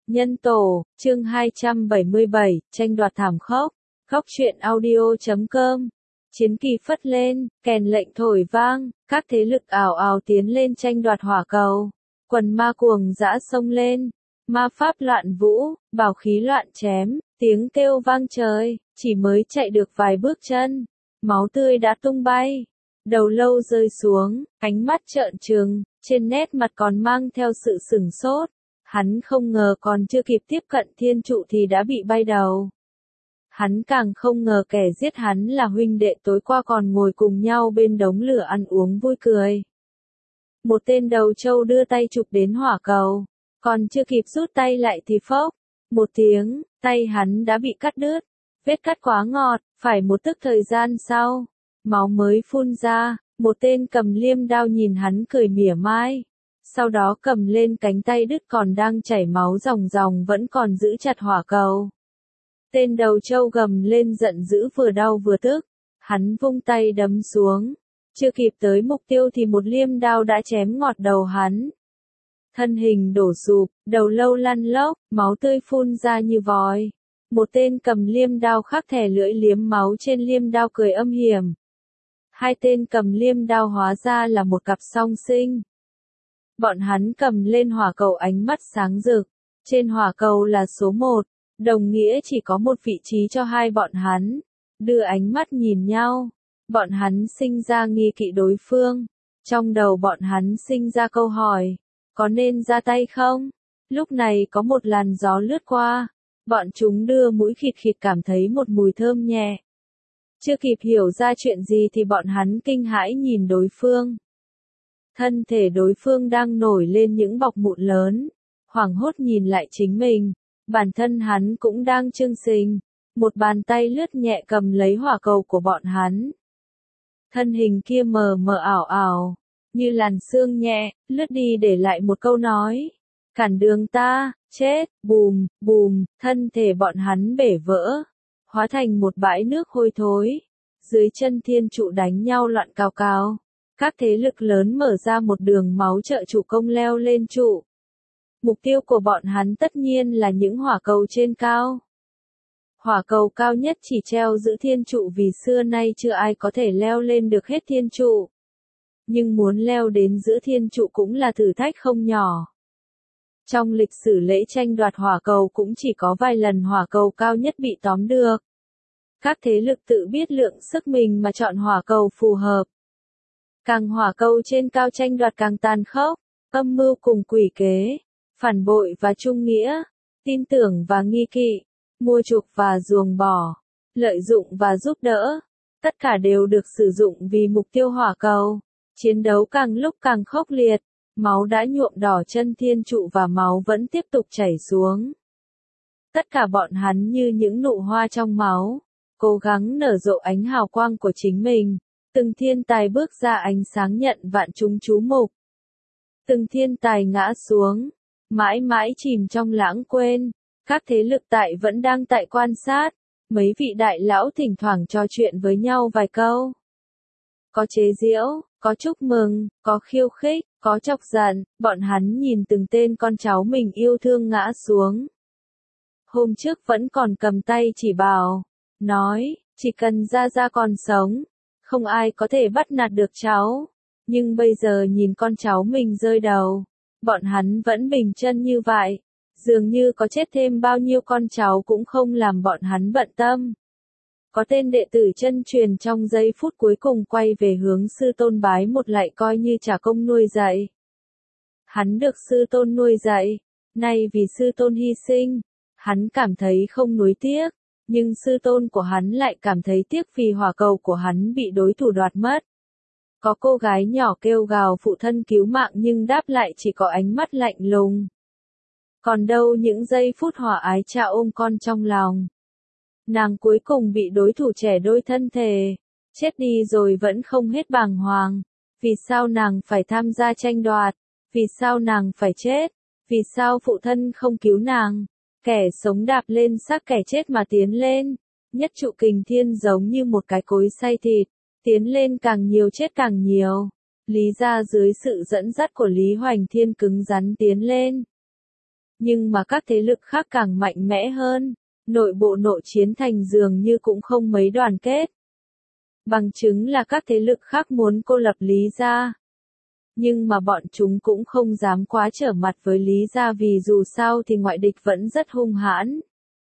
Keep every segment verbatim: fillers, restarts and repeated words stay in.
Nhân tổ, chương hai trăm bảy mươi bảy, tranh đoạt thảm khốc. Khóc truyện audio chấm com. Chiến kỳ phất lên, kèn lệnh thổi vang, các thế lực ào ào tiến lên tranh đoạt hỏa cầu. Quần ma cuồng dã xông lên, ma pháp loạn vũ, bảo khí loạn chém, tiếng kêu vang trời, chỉ mới chạy được vài bước chân, máu tươi đã tung bay, đầu lâu rơi xuống, ánh mắt trợn trừng, trên nét mặt còn mang theo sự sửng sốt. Hắn không ngờ còn chưa kịp tiếp cận thiên trụ thì đã bị bay đầu. Hắn càng không ngờ kẻ giết hắn là huynh đệ tối qua còn ngồi cùng nhau bên đống lửa ăn uống vui cười. Một tên đầu trâu đưa tay chụp đến hỏa cầu, còn chưa kịp rút tay lại thì phốc, một tiếng, tay hắn đã bị cắt đứt. Vết cắt quá ngọt, phải một tức thời gian sau, máu mới phun ra, một tên cầm liêm đao nhìn hắn cười mỉa mai. Sau đó cầm lên cánh tay đứt còn đang chảy máu ròng ròng vẫn còn giữ chặt hỏa cầu. Tên đầu trâu gầm lên giận dữ vừa đau vừa tức, hắn vung tay đấm xuống, chưa kịp tới mục tiêu thì một liêm đao đã chém ngọt đầu hắn. Thân hình đổ sụp, đầu lâu lăn lóc, máu tươi phun ra như vòi. Một tên cầm liêm đao khắc thẻ lưỡi liếm máu trên liêm đao cười âm hiểm. Hai tên cầm liêm đao hóa ra là một cặp song sinh. Bọn hắn cầm lên hỏa cầu ánh mắt sáng rực, trên hỏa cầu là số một, đồng nghĩa chỉ có một vị trí cho hai bọn hắn, đưa ánh mắt nhìn nhau, bọn hắn sinh ra nghi kỵ đối phương, trong đầu bọn hắn sinh ra câu hỏi, có nên ra tay không? Lúc này có một làn gió lướt qua, bọn chúng đưa mũi khịt khịt cảm thấy một mùi thơm nhẹ. Chưa kịp hiểu ra chuyện gì thì bọn hắn kinh hãi nhìn đối phương. Thân thể đối phương đang nổi lên những bọc mụn lớn, hoảng hốt nhìn lại chính mình, bản thân hắn cũng đang chưng xình, một bàn tay lướt nhẹ cầm lấy hỏa cầu của bọn hắn. Thân hình kia mờ mờ ảo ảo, như làn sương nhẹ, lướt đi để lại một câu nói, cản đường ta, chết, bùm, bùm, thân thể bọn hắn bể vỡ, hóa thành một bãi nước hôi thối, dưới chân thiên trụ đánh nhau loạn cào cào. Các thế lực lớn mở ra một đường máu trợ trụ công leo lên trụ. Mục tiêu của bọn hắn tất nhiên là những hỏa cầu trên cao. Hỏa cầu cao nhất chỉ treo giữ thiên trụ vì xưa nay chưa ai có thể leo lên được hết thiên trụ. Nhưng muốn leo đến giữa thiên trụ cũng là thử thách không nhỏ. Trong lịch sử lễ tranh đoạt hỏa cầu cũng chỉ có vài lần hỏa cầu cao nhất bị tóm được. Các thế lực tự biết lượng sức mình mà chọn hỏa cầu phù hợp. Càng hỏa cầu trên cao tranh đoạt càng tàn khốc, âm mưu cùng quỷ kế, phản bội và trung nghĩa, tin tưởng và nghi kỵ, mua chuộc và ruồng bỏ, lợi dụng và giúp đỡ, tất cả đều được sử dụng vì mục tiêu hỏa cầu. Chiến đấu càng lúc càng khốc liệt, máu đã nhuộm đỏ chân thiên trụ và máu vẫn tiếp tục chảy xuống. Tất cả bọn hắn như những nụ hoa trong máu, cố gắng nở rộ ánh hào quang của chính mình. Từng thiên tài bước ra ánh sáng nhận vạn chúng chú mục. Từng thiên tài ngã xuống, mãi mãi chìm trong lãng quên. Các thế lực tại vẫn đang tại quan sát. Mấy vị đại lão thỉnh thoảng trò chuyện với nhau vài câu. Có chế giễu, có chúc mừng, có khiêu khích, có chọc giận. Bọn hắn nhìn từng tên con cháu mình yêu thương ngã xuống. Hôm trước vẫn còn cầm tay chỉ bảo, nói, chỉ cần Gia Gia còn sống. Không ai có thể bắt nạt được cháu, nhưng bây giờ nhìn con cháu mình rơi đầu, bọn hắn vẫn bình chân như vậy, dường như có chết thêm bao nhiêu con cháu cũng không làm bọn hắn bận tâm. Có tên đệ tử chân truyền trong giây phút cuối cùng quay về hướng sư tôn bái một lạy coi như trả công nuôi dạy. Hắn được sư tôn nuôi dạy, nay vì sư tôn hy sinh, hắn cảm thấy không nuối tiếc. Nhưng sư tôn của hắn lại cảm thấy tiếc vì hỏa cầu của hắn bị đối thủ đoạt mất. Có cô gái nhỏ kêu gào phụ thân cứu mạng nhưng đáp lại chỉ có ánh mắt lạnh lùng. Còn đâu những giây phút hòa ái cha ôm con trong lòng. Nàng cuối cùng bị đối thủ trẻ đôi thân thể, chết đi rồi vẫn không hết bàng hoàng. Vì sao nàng phải tham gia tranh đoạt? Vì sao nàng phải chết? Vì sao phụ thân không cứu nàng? Kẻ sống đạp lên xác kẻ chết mà tiến lên, nhất trụ kình thiên giống như một cái cối xay thịt, tiến lên càng nhiều chết càng nhiều. Lý gia dưới sự dẫn dắt của Lý Hoành Thiên cứng rắn tiến lên. Nhưng mà các thế lực khác càng mạnh mẽ hơn, nội bộ nội chiến thành dường như cũng không mấy đoàn kết. Bằng chứng là các thế lực khác muốn cô lập Lý gia. Nhưng mà bọn chúng cũng không dám quá trở mặt với Lý gia vì dù sao thì ngoại địch vẫn rất hung hãn.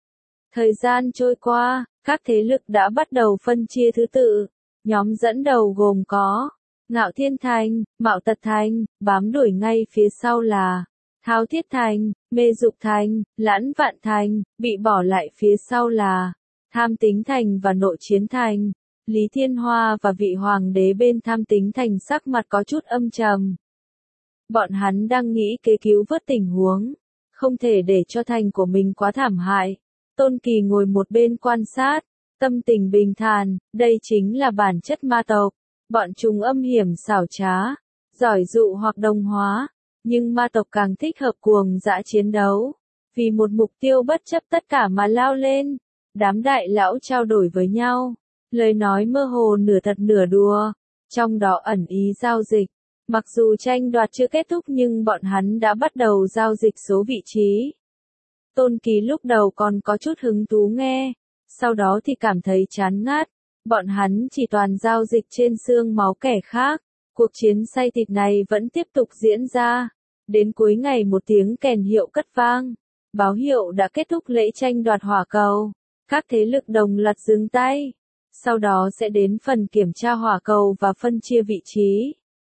Thời gian trôi qua, các thế lực đã bắt đầu phân chia thứ tự. Nhóm dẫn đầu gồm có Ngạo Thiên Thành, Mạo Tật Thành, bám đuổi ngay phía sau là Thao Thiết Thành, Mê Dục Thành, Lãn Vạn Thành, bị bỏ lại phía sau là Tham Tính Thành và Nội Chiến Thành. Lý Thiên Hoa và vị hoàng đế bên Tham Tính Thành sắc mặt có chút âm trầm. Bọn hắn đang nghĩ kế cứu vớt tình huống, không thể để cho thành của mình quá thảm hại. Tôn Kỳ ngồi một bên quan sát, tâm tình bình thản, đây chính là bản chất ma tộc. Bọn chúng âm hiểm xảo trá, giỏi dụ hoặc đồng hóa, nhưng ma tộc càng thích hợp cuồng dã chiến đấu. Vì một mục tiêu bất chấp tất cả mà lao lên, đám đại lão trao đổi với nhau. Lời nói mơ hồ nửa thật nửa đùa, trong đó ẩn ý giao dịch. Mặc dù tranh đoạt chưa kết thúc nhưng bọn hắn đã bắt đầu giao dịch số vị trí. Tôn Kỳ lúc đầu còn có chút hứng thú nghe, sau đó thì cảm thấy chán ngắt. Bọn hắn chỉ toàn giao dịch trên xương máu kẻ khác. Cuộc chiến say thịt này vẫn tiếp tục diễn ra. Đến cuối ngày một tiếng kèn hiệu cất vang. Báo hiệu đã kết thúc lễ tranh đoạt hỏa cầu. Các thế lực đồng loạt dừng tay. Sau đó sẽ đến phần kiểm tra hỏa cầu và phân chia vị trí.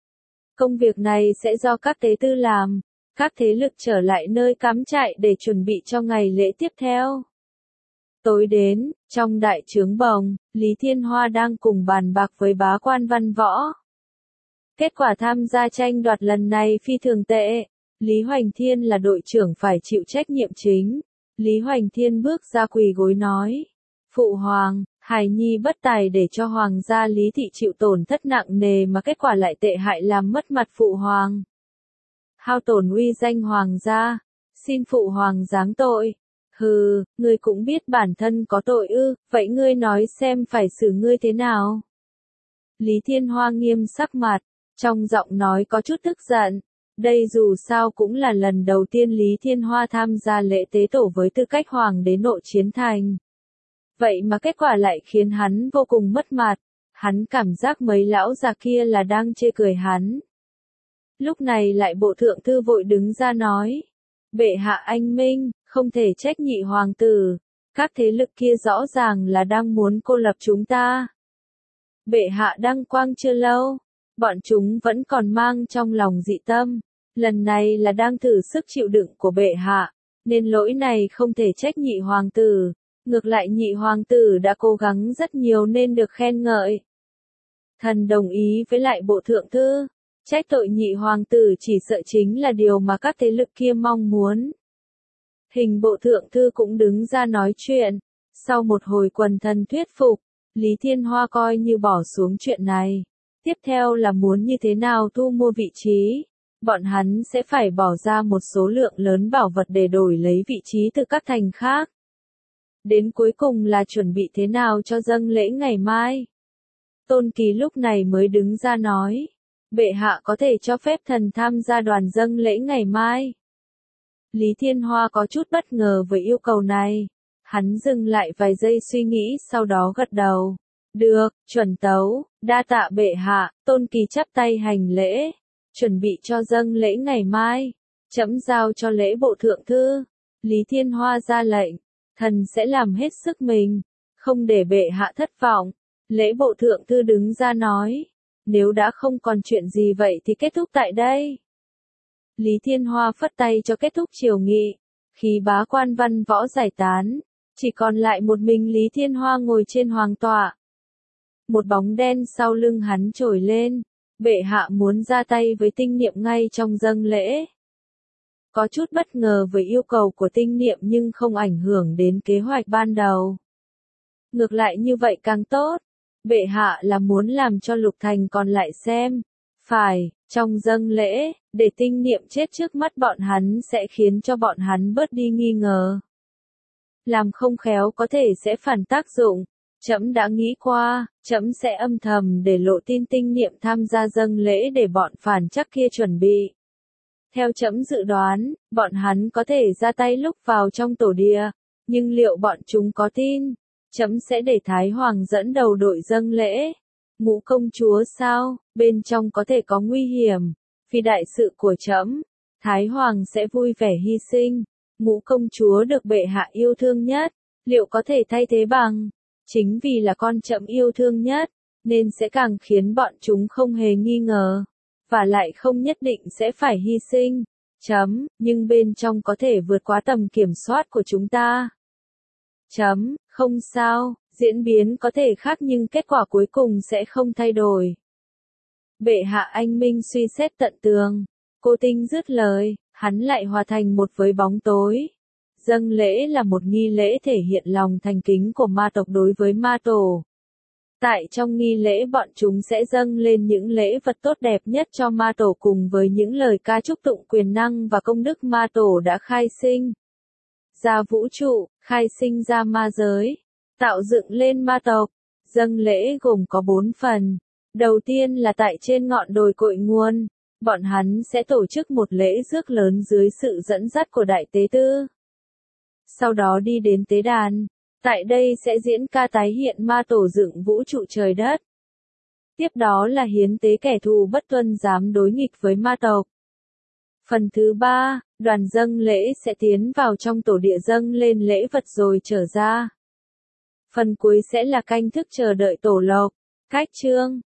Công việc này sẽ do các tế tư làm. Các thế lực trở lại nơi cắm trại để chuẩn bị cho ngày lễ tiếp theo. Tối đến, trong đại trướng bồng, Lý Thiên Hoa đang cùng bàn bạc với bá quan Văn Võ. Kết quả tham gia tranh đoạt lần này phi thường tệ. Lý Hoành Thiên là đội trưởng phải chịu trách nhiệm chính. Lý Hoành Thiên bước ra quỳ gối nói. Phụ hoàng, Hải Nhi bất tài để cho hoàng gia Lý Thị chịu tổn thất nặng nề mà kết quả lại tệ hại làm mất mặt phụ hoàng. Hao tổn uy danh hoàng gia, xin phụ hoàng giáng tội. Hừ, ngươi cũng biết bản thân có tội ư, vậy ngươi nói xem phải xử ngươi thế nào? Lý Thiên Hoa nghiêm sắc mặt, trong giọng nói có chút tức giận. Đây dù sao cũng là lần đầu tiên Lý Thiên Hoa tham gia lễ tế tổ với tư cách hoàng đế Nội Chiến Thành. Vậy mà kết quả lại khiến hắn vô cùng mất mặt. Hắn cảm giác mấy lão già kia là đang chê cười hắn. Lúc này lại bộ thượng thư vội đứng ra nói. Bệ hạ anh minh, không thể trách nhị hoàng tử. Các thế lực kia rõ ràng là đang muốn cô lập chúng ta. Bệ hạ đăng quang chưa lâu. Bọn chúng vẫn còn mang trong lòng dị tâm. Lần này là đang thử sức chịu đựng của bệ hạ. Nên lỗi này không thể trách nhị hoàng tử. Ngược lại nhị hoàng tử đã cố gắng rất nhiều nên được khen ngợi. Thần đồng ý với lại bộ thượng thư. Trách tội nhị hoàng tử chỉ sợ chính là điều mà các thế lực kia mong muốn. Hình bộ thượng thư cũng đứng ra nói chuyện. Sau một hồi quần thần thuyết phục, Lý Thiên Hoa coi như bỏ xuống chuyện này. Tiếp theo là muốn như thế nào thu mua vị trí. Bọn hắn sẽ phải bỏ ra một số lượng lớn bảo vật để đổi lấy vị trí từ các thành khác. Đến cuối cùng là chuẩn bị thế nào cho dâng lễ ngày mai. Tôn Kỳ lúc này mới đứng ra nói. Bệ hạ có thể cho phép thần tham gia đoàn dâng lễ ngày mai. Lý Thiên Hoa có chút bất ngờ với yêu cầu này. Hắn dừng lại vài giây suy nghĩ sau đó gật đầu. Được, chuẩn tấu, đa tạ bệ hạ. Tôn Kỳ chắp tay hành lễ. Chuẩn bị cho dâng lễ ngày mai. Trẫm giao cho lễ bộ thượng thư. Lý Thiên Hoa ra lệnh. Thần sẽ làm hết sức mình. Không để bệ hạ thất vọng. Lễ bộ thượng thư đứng ra nói. Nếu đã không còn chuyện gì vậy thì kết thúc tại đây. Lý Thiên Hoa phất tay cho kết thúc triều nghị. Khi bá quan Văn Võ giải tán, chỉ còn lại một mình Lý Thiên Hoa ngồi trên hoàng tọa. Một bóng đen sau lưng hắn trồi lên. Bệ hạ muốn ra tay với tinh niệm ngay trong dâng lễ. Có chút bất ngờ với yêu cầu của tinh niệm nhưng không ảnh hưởng đến kế hoạch ban đầu. Ngược lại như vậy càng tốt. Bệ hạ là muốn làm cho Lục Thành còn lại xem. Phải, trong dâng lễ, để tinh niệm chết trước mắt bọn hắn sẽ khiến cho bọn hắn bớt đi nghi ngờ. Làm không khéo có thể sẽ phản tác dụng. Trẫm đã nghĩ qua, trẫm sẽ âm thầm để lộ tin tinh niệm tham gia dâng lễ để bọn phản chắc kia chuẩn bị. Theo trẫm dự đoán, bọn hắn có thể ra tay lúc vào trong tổ địa, nhưng liệu bọn chúng có tin? Trẫm sẽ để Thái Hoàng dẫn đầu đội dâng lễ. Ngũ công chúa sao? Bên trong có thể có nguy hiểm. Vì đại sự của trẫm, Thái Hoàng sẽ vui vẻ hy sinh. Ngũ công chúa được bệ hạ yêu thương nhất, liệu có thể thay thế bằng? Chính vì là con trẫm yêu thương nhất, nên sẽ càng khiến bọn chúng không hề nghi ngờ. Và lại không nhất định sẽ phải hy sinh. Chấm, nhưng bên trong có thể vượt quá tầm kiểm soát của chúng ta. Chấm, không sao, diễn biến có thể khác nhưng kết quả cuối cùng sẽ không thay đổi. Bệ hạ anh minh suy xét tận tường. Cô Tinh dứt lời, hắn lại hòa thành một với bóng tối. Dâng lễ là một nghi lễ thể hiện lòng thành kính của ma tộc đối với ma tổ. Tại trong nghi lễ bọn chúng sẽ dâng lên những lễ vật tốt đẹp nhất cho ma tổ cùng với những lời ca chúc tụng quyền năng và công đức ma tổ đã khai sinh ra vũ trụ, khai sinh ra ma giới, tạo dựng lên ma tộc. Dâng lễ gồm có bốn phần. Đầu tiên là tại trên ngọn đồi cội nguồn, bọn hắn sẽ tổ chức một lễ rước lớn dưới sự dẫn dắt của đại tế tư. Sau đó đi đến tế đàn. Tại đây sẽ diễn ca tái hiện ma tổ dựng vũ trụ trời đất. Tiếp đó là hiến tế kẻ thù bất tuân dám đối nghịch với ma tộc. Phần thứ ba, đoàn dâng lễ sẽ tiến vào trong tổ địa dâng lên lễ vật rồi trở ra. Phần cuối sẽ là canh thức chờ đợi tổ lộc. Cách chương